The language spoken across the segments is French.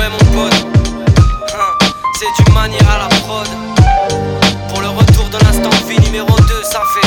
mon pote. C'est du manier à la prod. Pour le retour de l'instant vie numéro 2, ça fait.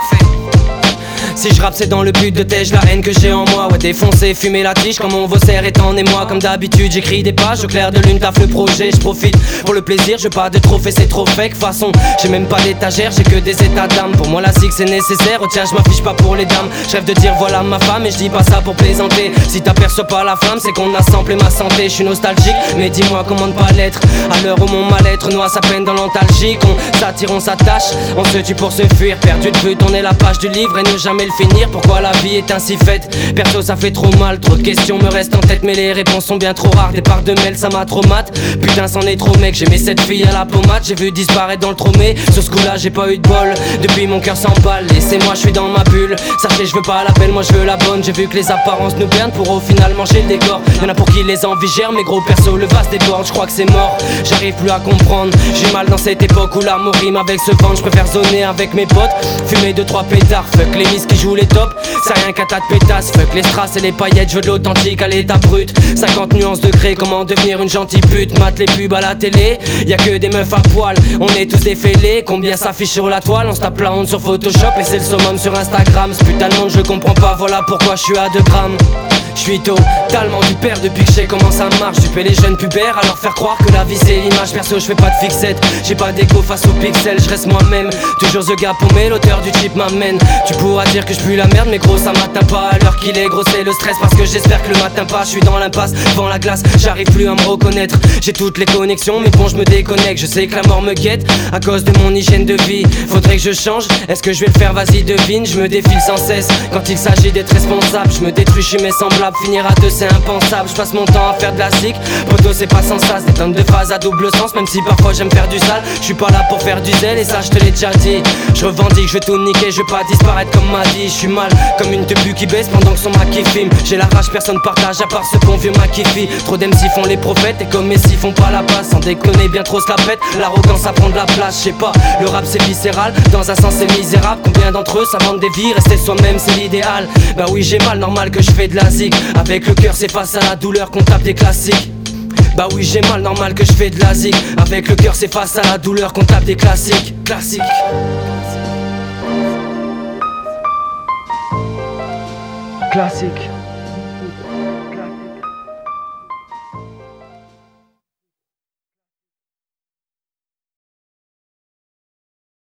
Si je rappe c'est dans le but de tège la haine que j'ai en moi. Ouais, défoncer, fumer la tige comme mon vaussaire est en émoi. Comme d'habitude j'écris des pages au clair de lune, taf le projet. Je profite pour le plaisir, je veux pas de trophée, c'est trop fake. Façon, j'ai même pas d'étagère, j'ai que des états d'âme. Pour moi la SIG c'est nécessaire, oh tiens je m'affiche pas pour les dames. Je rêve de dire voilà ma femme et je dis pas ça pour plaisanter. Si t'aperçois pas la flamme c'est qu'on a samplé ma santé. Je suis nostalgique mais dis-moi comment ne pas l'être. À l'heure où mon mal-être noie sa peine dans l'antalgique. On s'attire, on s'attache, on se tue pour se fuir. Perdu de vue, tourner la page du livre et ne jamais le finir. Pourquoi la vie est ainsi faite? Perso ça fait trop mal, trop de questions me restent en tête. Mais les réponses sont bien trop rares, des parts de mail ça m'a trop mat. Putain c'en est trop mec, j'ai mis cette fille à la pommade. J'ai vu disparaître dans le tromé, sur ce coup là j'ai pas eu de bol. Depuis mon cœur s'emballe, laissez-moi je suis dans ma bulle. Sachez je veux pas la belle, moi je veux la bonne. J'ai vu que les apparences nous bernent pour au final manger le décor. Y'en a pour qui les envies gèrent, mais gros perso le vase déborde. Je crois que c'est mort, j'arrive plus à comprendre. J'ai mal dans cette époque où l'amour rime avec ce vent. Je préfère zoner avec mes potes, fumer 2-3 pétards. Fuck les miss qui jouent les tops, c'est rien qu'à tas de pétasses. Fuck les strass et les paillettes, je veux de l'authentique à l'état brut. 50 nuances degrés, comment devenir une gentille pute. Mate les pubs à la télé, y'a que des meufs à poil. On est tous des fêlés, combien s'affiche sur la toile. On se tape la honte sur Photoshop et c'est le summum sur Instagram. Ce putain de monde je comprends pas, voilà pourquoi je suis à 2 grammes. Je suis totalement du père depuis que je sais comment ça marche. Duper les jeunes pubères à leur faire croire que la vie c'est l'image. Perso je fais pas de fixette, j'ai pas d'égo face aux pixels. Je reste moi-même, toujours the gars paumé, l'auteur du chip m'amène. Tu pourras dire que je pue la merde mais gros ça m'atteint pas. À l'heure qu'il est gros c'est le stress parce que j'espère que le matin pas. Je suis dans l'impasse, devant la glace, j'arrive plus à me reconnaître. J'ai toutes les connexions mais bon je me déconnecte. Je sais que la mort me guette à cause de mon hygiène de vie. Faudrait que je change, est-ce que je vais le faire? Vas-y devine, je me défile sans cesse. Quand il s'agit d'être responsable, je me détruis chez mes semblables. Finir à 2 c'est impensable, je passe mon temps à faire de la zik. Poto c'est pas sans sas, des tonnes de phrases à double sens. Même si parfois j'aime faire du sale, je suis pas là pour faire du zèle et ça je te l'ai déjà dit. Je revendique, je vais tout niquer, je vais pas disparaître comme m'a dit. Je suis mal comme une tebu qui baisse pendant que son maquis filme. J'ai la rage, personne partage à part ce bon vieux maquis fit. Trop d'MC font les prophètes et comme Messi font pas la passe. Sans déconner bien trop se la pète, l'arrogance à prendre la place. Je sais pas, le rap c'est viscéral, dans un sens c'est misérable. Combien d'entre eux ça manque des vies, rester soi-même c'est l'idéal. Bah oui j'ai mal, normal que je fais de la zik. Avec le cœur c'est face à la douleur qu'on tape des classiques. Bah oui j'ai mal, normal que je fais de la zik. Avec le cœur c'est face à la douleur qu'on tape des classiques. Classique. Classique.